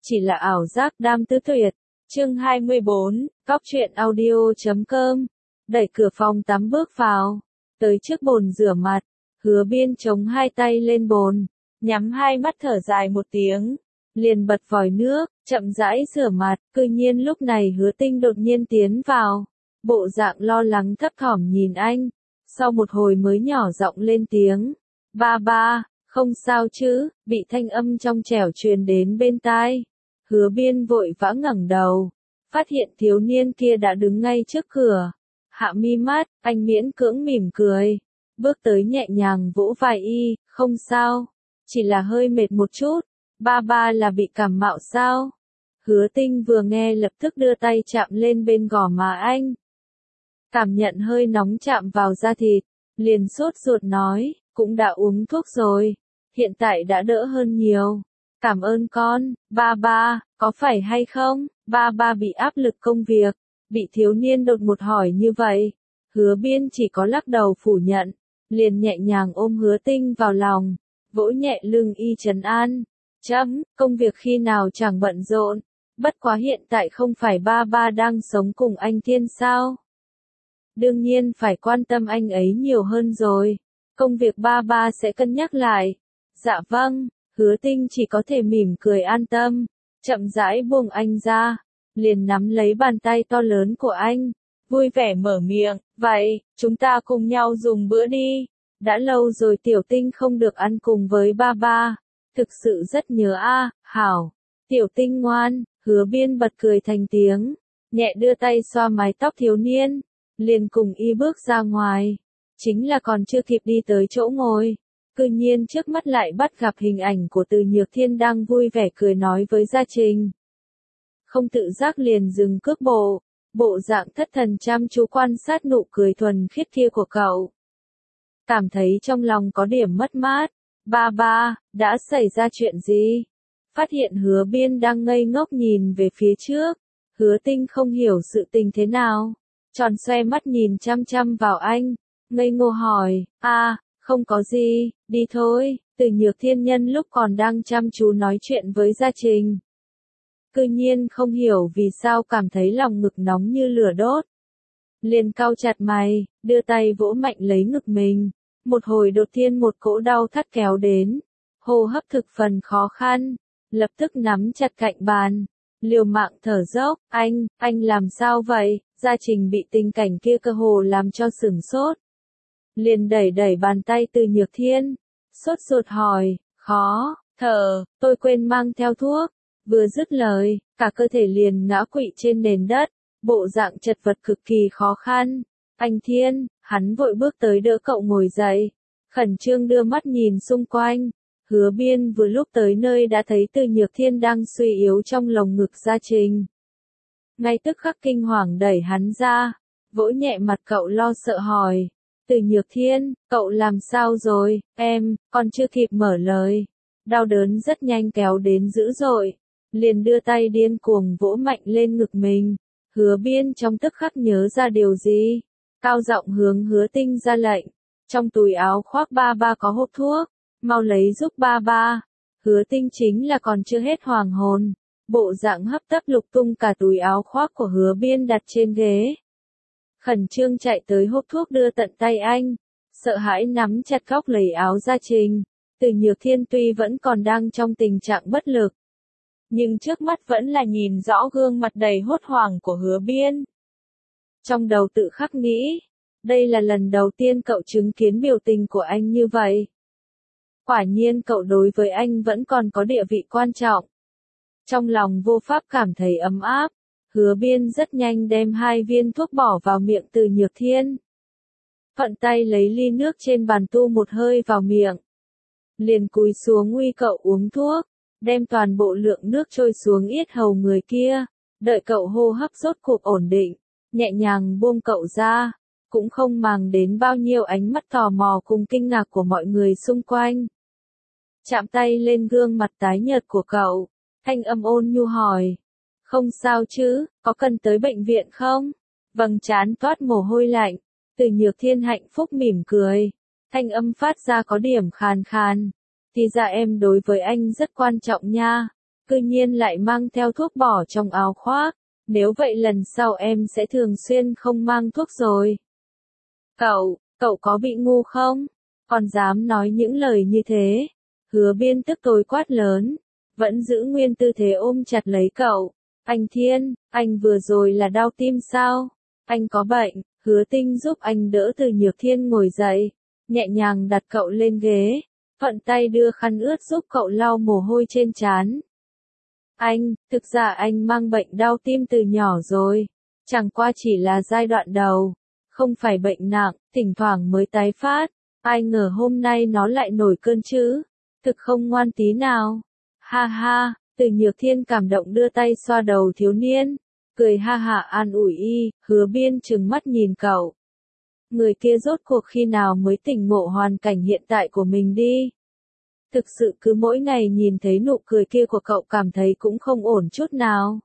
chỉ là ảo giác đam tứ tuyệt. Chương 24, Cóc truyện audio.com. Đẩy cửa phòng tắm bước vào, tới trước bồn rửa mặt, Hứa Biên chống hai tay lên bồn, nhắm hai mắt thở dài một tiếng, liền bật vòi nước, chậm rãi rửa mặt. Cư nhiên lúc này Hứa Tinh đột nhiên tiến vào, bộ dạng lo lắng thấp thỏm nhìn anh, sau một hồi mới nhỏ giọng lên tiếng, ba ba, không sao chứ, bị thanh âm trong trẻo truyền đến bên tai. Hứa Biên vội vã ngẩng đầu, phát hiện thiếu niên kia đã đứng ngay trước cửa. Hạ mi mắt, anh miễn cưỡng mỉm cười, bước tới nhẹ nhàng vỗ vai y, không sao, chỉ là hơi mệt một chút, ba ba là bị cảm mạo sao? Hứa Tinh vừa nghe lập tức đưa tay chạm lên bên gò má anh. Cảm nhận hơi nóng chạm vào da thịt, liền sốt ruột nói, cũng đã uống thuốc rồi, hiện tại đã đỡ hơn nhiều. Cảm ơn con, ba ba, có phải hay không? Ba ba bị áp lực công việc, bị thiếu niên đột ngột hỏi như vậy. Hứa Biên chỉ có lắc đầu phủ nhận, liền nhẹ nhàng ôm Hứa Tinh vào lòng, vỗ nhẹ lưng y trấn an. Công việc khi nào chẳng bận rộn, bất quá hiện tại không phải ba ba đang sống cùng anh Thiên sao? Đương nhiên phải quan tâm anh ấy nhiều hơn rồi, công việc ba ba sẽ cân nhắc lại. Dạ vâng. Hứa Tinh chỉ có thể mỉm cười an tâm, chậm rãi buông anh ra, liền nắm lấy bàn tay to lớn của anh, vui vẻ mở miệng, vậy, chúng ta cùng nhau dùng bữa đi, đã lâu rồi Tiểu Tinh không được ăn cùng với ba ba, thực sự rất nhớ a. Hảo, Tiểu Tinh ngoan. Hứa Biên bật cười thành tiếng, nhẹ đưa tay xoa mái tóc thiếu niên, liền cùng y bước ra ngoài, chính là còn chưa kịp đi tới chỗ ngồi. Cư nhiên trước mắt lại bắt gặp hình ảnh của Từ Nhược Thiên đang vui vẻ cười nói với Gia Trình. Không tự giác liền dừng cước bộ, bộ dạng thất thần chăm chú quan sát nụ cười thuần khiết kia của cậu. Cảm thấy trong lòng có điểm mất mát. Ba ba, đã xảy ra chuyện gì? Phát hiện Hứa Biên đang ngây ngốc nhìn về phía trước. Hứa Tinh không hiểu sự tình thế nào, tròn xoe mắt nhìn chăm chăm vào anh, ngây ngô hỏi, không có gì, đi thôi. Từ Nhược Thiên nhân lúc còn đang chăm chú nói chuyện với Gia Trình, cư nhiên không hiểu vì sao cảm thấy lòng ngực nóng như lửa đốt. Liền cau chặt mày, đưa tay vỗ mạnh lấy ngực mình. Một hồi đột nhiên một cỗ đau thắt kéo đến, hô hấp thực phần khó khăn, lập tức nắm chặt cạnh bàn, liều mạng thở dốc. Anh làm sao vậy? Gia Trình bị tình cảnh kia cơ hồ làm cho sửng sốt. Liền đẩy bàn tay Từ Nhược Thiên, sốt ruột hỏi, khó thở, tôi quên mang theo thuốc. Vừa dứt lời, cả cơ thể liền ngã quỵ trên nền đất, bộ dạng chật vật cực kỳ khó khăn. Anh Thiên, hắn vội bước tới đỡ cậu ngồi dậy, khẩn trương đưa mắt nhìn xung quanh. Hứa Biên vừa lúc tới nơi đã thấy Từ Nhược Thiên đang suy yếu trong lồng ngực Gia Trình. Ngay tức khắc kinh hoàng đẩy hắn ra, vỗ nhẹ mặt cậu lo sợ hỏi. Từ Nhược Thiên, cậu làm sao rồi? Còn chưa kịp mở lời. Đau đớn rất nhanh kéo đến dữ dội, liền đưa tay điên cuồng vỗ mạnh lên ngực mình. Hứa Biên trong tức khắc nhớ ra điều gì, cao giọng hướng Hứa Tinh ra lệnh. Trong túi áo khoác ba ba có hộp thuốc, mau lấy giúp ba ba. Hứa Tinh chính là còn chưa hết hoàng hồn, bộ dạng hấp tấp lục tung cả túi áo khoác của Hứa Biên đặt trên ghế. Khẩn trương chạy tới hộp thuốc đưa tận tay anh, sợ hãi nắm chặt góc lấy áo Gia Trình. Từ Nhược Thiên tuy vẫn còn đang trong tình trạng bất lực, nhưng trước mắt vẫn là nhìn rõ gương mặt đầy hốt hoảng của Hứa Biên. Trong đầu tự khắc nghĩ, đây là lần đầu tiên cậu chứng kiến biểu tình của anh như vậy. Quả nhiên cậu đối với anh vẫn còn có địa vị quan trọng. Trong lòng vô pháp cảm thấy ấm áp. Hứa Biên rất nhanh đem 2 viên thuốc bỏ vào miệng Từ Nhược Thiên. Thuận tay lấy ly nước trên bàn tu một hơi vào miệng. Liền cúi xuống uy cậu uống thuốc, đem toàn bộ lượng nước trôi xuống yết hầu người kia. Đợi cậu hô hấp rốt cuộc ổn định, nhẹ nhàng buông cậu ra, cũng không màng đến bao nhiêu ánh mắt tò mò cùng kinh ngạc của mọi người xung quanh. Chạm tay lên gương mặt tái nhợt của cậu, thanh âm ôn nhu hỏi. Không sao chứ, có cần tới bệnh viện không? Vầng trán toát mồ hôi lạnh. Từ Nhược Thiên hạnh phúc mỉm cười, thanh âm phát ra có điểm khàn khàn. Thì ra em đối với anh rất quan trọng nha. cư nhiên lại mang theo thuốc bỏ trong áo khoác. Nếu vậy lần sau em sẽ thường xuyên không mang thuốc rồi. Cậu có bị ngu không? Còn dám nói những lời như thế. Hứa Biên tức tối quát lớn, vẫn giữ nguyên tư thế ôm chặt lấy cậu. Anh Thiên, anh vừa rồi là đau tim sao? Anh có bệnh. Hứa Tinh giúp anh đỡ Từ Nhược Thiên ngồi dậy, nhẹ nhàng đặt cậu lên ghế, thuận tay đưa khăn ướt giúp cậu lau mồ hôi trên trán. Thực ra anh mang bệnh đau tim từ nhỏ rồi, chẳng qua chỉ là giai đoạn đầu, không phải bệnh nặng, thỉnh thoảng mới tái phát, ai ngờ hôm nay nó lại nổi cơn chứ, thực không ngoan tí nào. Ha ha, Từ Nhược Thiên cảm động đưa tay xoa đầu thiếu niên, cười ha hả an ủi y. Hứa Biên trừng mắt nhìn cậu. Người kia rốt cuộc khi nào mới tỉnh ngộ hoàn cảnh hiện tại của mình đi. Thực sự cứ mỗi ngày nhìn thấy nụ cười kia của cậu cảm thấy cũng không ổn chút nào.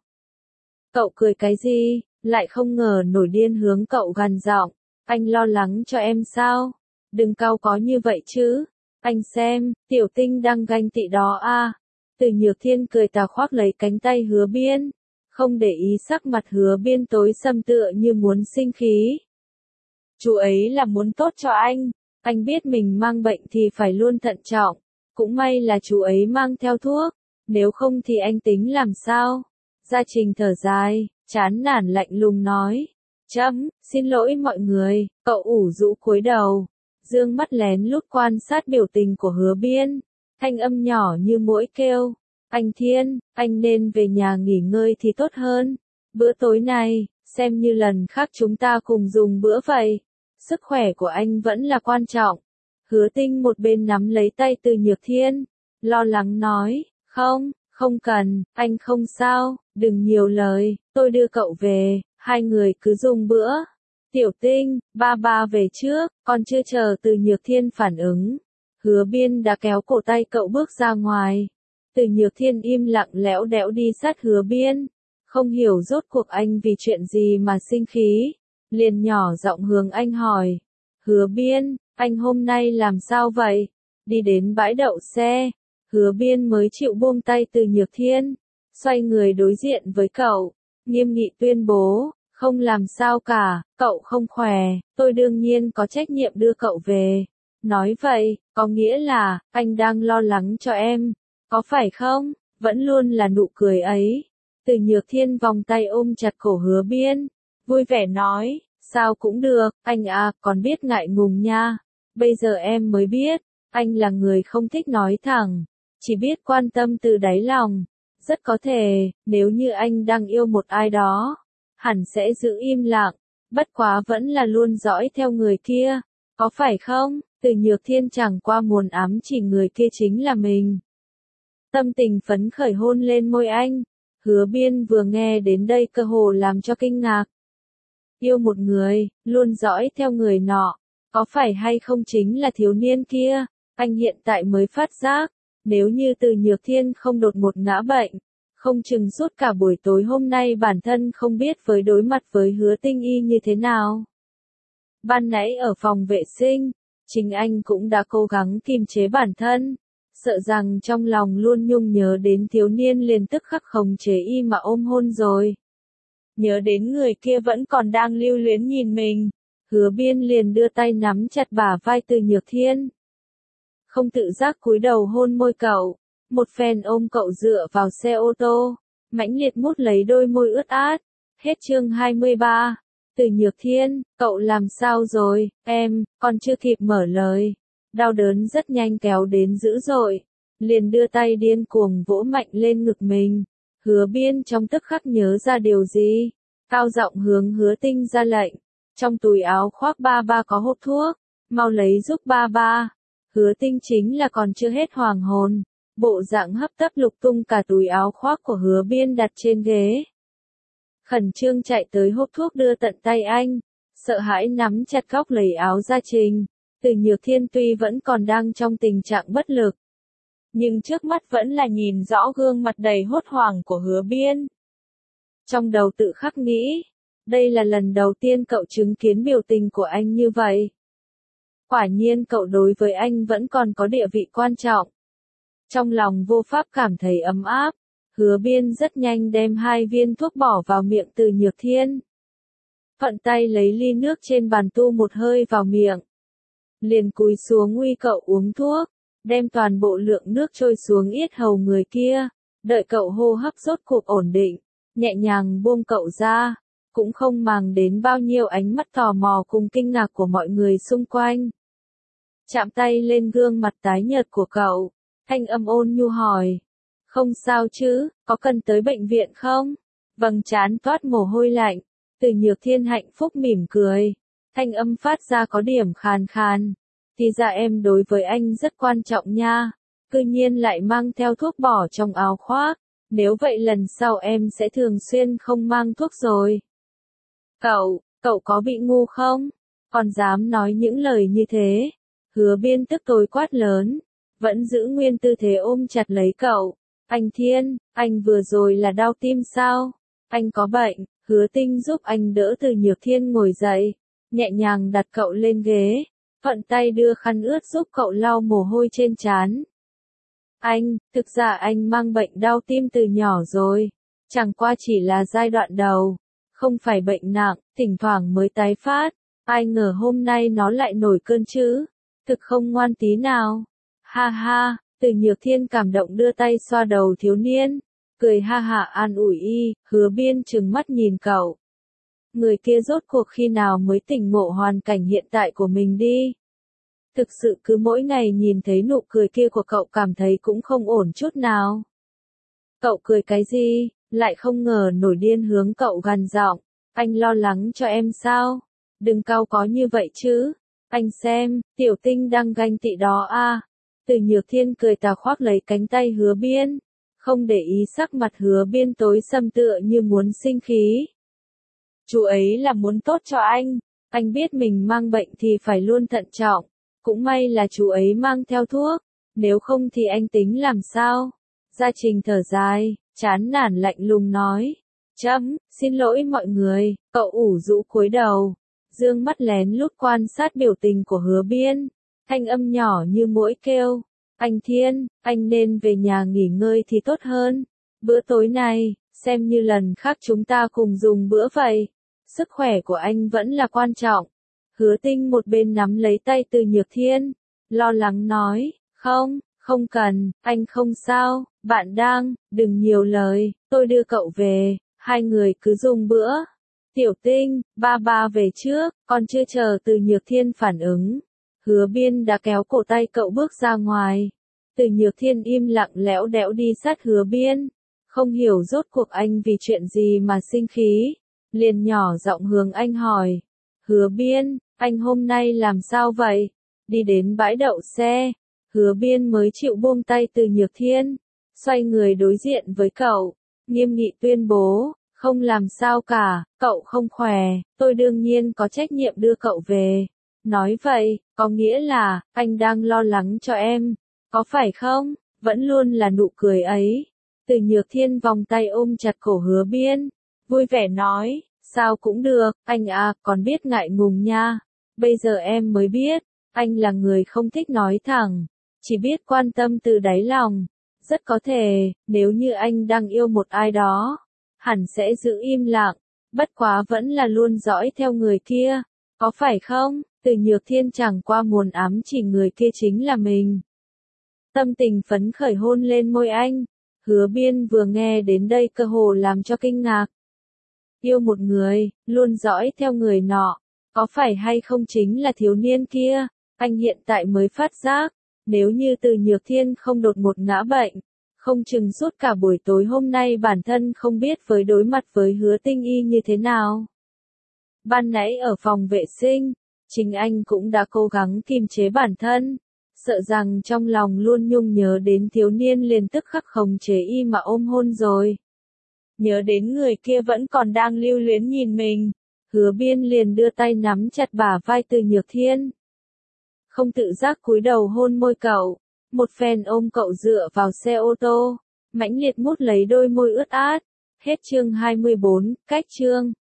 Cậu cười cái gì, lại không ngờ nổi điên hướng cậu gằn giọng. Anh lo lắng cho em sao? Đừng cau có như vậy chứ. Anh xem, Tiểu Tinh đang ganh tị đó à. Từ Nhược Thiên cười tà khoác lấy cánh tay Hứa Biên. Không để ý sắc mặt Hứa Biên tối sầm tựa như muốn sinh khí. Chú ấy là muốn tốt cho anh biết mình mang bệnh thì phải luôn thận trọng. Cũng may là chú ấy mang theo thuốc, nếu không thì anh tính làm sao? Gia Trình thở dài, chán nản lạnh lùng nói. Xin lỗi mọi người, cậu ủ rũ cúi đầu, dương mắt lén lút quan sát biểu tình của Hứa Biên, thanh âm nhỏ như muỗi kêu. Anh Thiên, anh nên về nhà nghỉ ngơi thì tốt hơn. Bữa tối này, xem như lần khác chúng ta cùng dùng bữa vậy. Sức khỏe của anh vẫn là quan trọng. Hứa Tinh một bên nắm lấy tay Từ Nhược Thiên, lo lắng nói, không cần, anh không sao, đừng nhiều lời, tôi đưa cậu về, hai người cứ dùng bữa. Tiểu Tinh, ba về trước, còn chưa chờ Từ Nhược Thiên phản ứng. Hứa Biên đã kéo cổ tay cậu bước ra ngoài. Từ Nhược Thiên im lặng lẽo đẽo đi sát Hứa Biên, không hiểu rốt cuộc anh vì chuyện gì mà sinh khí, liền nhỏ giọng hướng anh hỏi. Hứa Biên, anh hôm nay làm sao vậy? Đi đến bãi đậu xe, Hứa Biên mới chịu buông tay Từ Nhược Thiên, xoay người đối diện với cậu, nghiêm nghị tuyên bố, không làm sao cả, cậu không khỏe, tôi đương nhiên có trách nhiệm đưa cậu về. Nói vậy, có nghĩa là, anh đang lo lắng cho em, có phải không? Vẫn luôn là nụ cười ấy. Từ Nhược Thiên vòng tay ôm chặt cổ Hứa Biên, vui vẻ nói, sao cũng được, anh à, còn biết ngại ngùng nha. Bây giờ em mới biết, anh là người không thích nói thẳng, chỉ biết quan tâm từ đáy lòng. Rất có thể, nếu như anh đang yêu một ai đó, hẳn sẽ giữ im lặng, bất quá vẫn là luôn dõi theo người kia, có phải không? Từ Nhược Thiên chẳng qua muốn ám chỉ người kia chính là mình. Tâm tình phấn khởi hôn lên môi anh, Hứa Biên vừa nghe đến đây cơ hồ làm cho kinh ngạc. Yêu một người, luôn dõi theo người nọ, có phải hay không chính là thiếu niên kia? Anh hiện tại mới phát giác, nếu như Từ Nhược Thiên không đột ngột ngã bệnh, không chừng suốt cả buổi tối hôm nay bản thân không biết với đối mặt với Hứa Tinh Y như thế nào. Ban nãy ở phòng vệ sinh, chính anh cũng đã cố gắng kiềm chế bản thân, sợ rằng trong lòng luôn nhung nhớ đến thiếu niên liền tức khắc khống chế y mà ôm hôn rồi. Nhớ đến người kia vẫn còn đang lưu luyến nhìn mình, Hứa Biên liền đưa tay nắm chặt bả vai Từ Nhược Thiên. Không tự giác cúi đầu hôn môi cậu, một phen ôm cậu dựa vào xe ô tô, mãnh liệt mút lấy đôi môi ướt át. Hết chương 23. Từ Nhược Thiên, cậu làm sao rồi, em, còn chưa kịp mở lời. Đau đớn rất nhanh kéo đến dữ dội, liền đưa tay điên cuồng vỗ mạnh lên ngực mình. Hứa Biên trong tức khắc nhớ ra điều gì, cao giọng hướng Hứa Tinh ra lệnh, trong túi áo khoác ba có hộp thuốc, mau lấy giúp ba. Hứa Tinh chính là còn chưa hết hoàng hồn, bộ dạng hấp tấp lục tung cả túi áo khoác của Hứa Biên đặt trên ghế. Khẩn trương chạy tới hộp thuốc đưa tận tay anh, sợ hãi nắm chặt góc lấy áo Gia Trình. Từ Nhược Thiên tuy vẫn còn đang trong tình trạng bất lực, nhưng trước mắt vẫn là nhìn rõ gương mặt đầy hốt hoảng của Hứa Biên. Trong đầu tự khắc nghĩ, đây là lần đầu tiên cậu chứng kiến biểu tình của anh như vậy. Quả nhiên cậu đối với anh vẫn còn có địa vị quan trọng. Trong lòng vô pháp cảm thấy ấm áp, Hứa Biên rất nhanh đem 2 viên thuốc bỏ vào miệng Từ Nhược Thiên. Thuận tay lấy ly nước trên bàn tu một hơi vào miệng. Liền cúi xuống uy cậu uống thuốc, đem toàn bộ lượng nước trôi xuống yết hầu người kia, đợi cậu hô hấp rốt cuộc ổn định, nhẹ nhàng buông cậu ra, cũng không màng đến bao nhiêu ánh mắt tò mò cùng kinh ngạc của mọi người xung quanh. Chạm tay lên gương mặt tái nhợt của cậu, thanh âm ôn nhu hỏi. Không sao chứ, có cần tới bệnh viện không? Vầng trán toát mồ hôi lạnh, Từ Nhược Thiên hạnh phúc mỉm cười, thanh âm phát ra có điểm khàn khàn. Thì ra em đối với anh rất quan trọng nha, cư nhiên lại mang theo thuốc bỏ trong áo khoác, nếu vậy lần sau em sẽ thường xuyên không mang thuốc rồi. Cậu có bị ngu không? Còn dám nói những lời như thế? Hứa Biên tức tối quát lớn, vẫn giữ nguyên tư thế ôm chặt lấy cậu. Anh Thiên, anh vừa rồi là đau tim sao? Anh có bệnh. Hứa Tinh giúp anh đỡ Từ Nhược Thiên ngồi dậy, nhẹ nhàng đặt cậu lên ghế, thuận tay đưa khăn ướt giúp cậu lau mồ hôi trên trán. Thực ra anh mang bệnh đau tim từ nhỏ rồi, chẳng qua chỉ là giai đoạn đầu, không phải bệnh nặng, thỉnh thoảng mới tái phát, ai ngờ hôm nay nó lại nổi cơn chứ, thực không ngoan tí nào. Ha ha, Từ Nhược Thiên cảm động đưa tay xoa đầu thiếu niên, cười ha hả an ủi y. Hứa Biên trừng mắt nhìn cậu. Người kia rốt cuộc khi nào mới tỉnh ngộ hoàn cảnh hiện tại của mình đi. Thực sự cứ mỗi ngày nhìn thấy nụ cười kia của cậu cảm thấy cũng không ổn chút nào. Cậu cười cái gì, lại không ngờ nổi điên hướng cậu gằn giọng. Anh lo lắng cho em sao? Đừng cau có như vậy chứ. Anh xem, Tiểu Tinh đang ganh tị đó à. Từ Nhược Thiên cười tà khoác lấy cánh tay Hứa Biên, không để ý sắc mặt Hứa Biên tối sầm tựa như muốn sinh khí. Chú ấy là muốn tốt cho anh biết mình mang bệnh thì phải luôn thận trọng, cũng may là chú ấy mang theo thuốc, nếu không thì anh tính làm sao? Gia Trình thở dài, chán nản lạnh lùng nói. Xin lỗi mọi người, cậu ủ rũ cúi đầu, dương mắt lén lút quan sát biểu tình của Hứa Biên, thanh âm nhỏ như muỗi kêu. Anh Thiên, anh nên về nhà nghỉ ngơi thì tốt hơn. Bữa tối này, xem như lần khác chúng ta cùng dùng bữa vậy. Sức khỏe của anh vẫn là quan trọng. Hứa Tinh một bên nắm lấy tay Từ Nhược Thiên, lo lắng nói, không cần, anh không sao, bạn đừng nhiều lời, tôi đưa cậu về, hai người cứ dùng bữa. Tiểu Tinh, ba về trước, còn chưa chờ Từ Nhược Thiên phản ứng. Hứa Biên đã kéo cổ tay cậu bước ra ngoài. Từ Nhược Thiên im lặng lẽo đẽo đi sát Hứa Biên, không hiểu rốt cuộc anh vì chuyện gì mà sinh khí, liền nhỏ giọng hướng anh hỏi. Hứa Biên, anh hôm nay làm sao vậy? Đi đến bãi đậu xe, Hứa Biên mới chịu buông tay Từ Nhược Thiên, xoay người đối diện với cậu, nghiêm nghị tuyên bố, không làm sao cả, cậu không khỏe, tôi đương nhiên có trách nhiệm đưa cậu về. Nói vậy, có nghĩa là, anh đang lo lắng cho em, có phải không? Vẫn luôn là nụ cười ấy. Từ Nhược Thiên vòng tay ôm chặt cổ Hứa Biên, vui vẻ nói, sao cũng được, anh à, còn biết ngại ngùng nha. Bây giờ em mới biết, anh là người không thích nói thẳng, chỉ biết quan tâm từ đáy lòng. Rất có thể, nếu như anh đang yêu một ai đó, hẳn sẽ giữ im lặng, bất quá vẫn là luôn dõi theo người kia, có phải không? Từ Nhược Thiên chẳng qua muốn ám chỉ người kia chính là mình. Tâm tình phấn khởi hôn lên môi anh, Hứa Biên vừa nghe đến đây cơ hồ làm cho kinh ngạc. Yêu một người, luôn dõi theo người nọ, có phải hay không chính là thiếu niên kia? Anh hiện tại mới phát giác, nếu như Từ Nhược Thiên không đột ngột ngã bệnh, không chừng suốt cả buổi tối hôm nay bản thân không biết với đối mặt với Hứa Tinh Y như thế nào. Ban nãy ở phòng vệ sinh, chính anh cũng đã cố gắng kiềm chế bản thân, sợ rằng trong lòng luôn nhung nhớ đến thiếu niên liền tức khắc khống chế y mà ôm hôn rồi. Nhớ đến người kia vẫn còn đang lưu luyến nhìn mình, Hứa Biên liền đưa tay nắm chặt bả vai Từ Nhược Thiên. Không tự giác cúi đầu hôn môi cậu, một phen ôm cậu dựa vào xe ô tô, mãnh liệt mút lấy đôi môi ướt át. Hết chương 24, cách chương.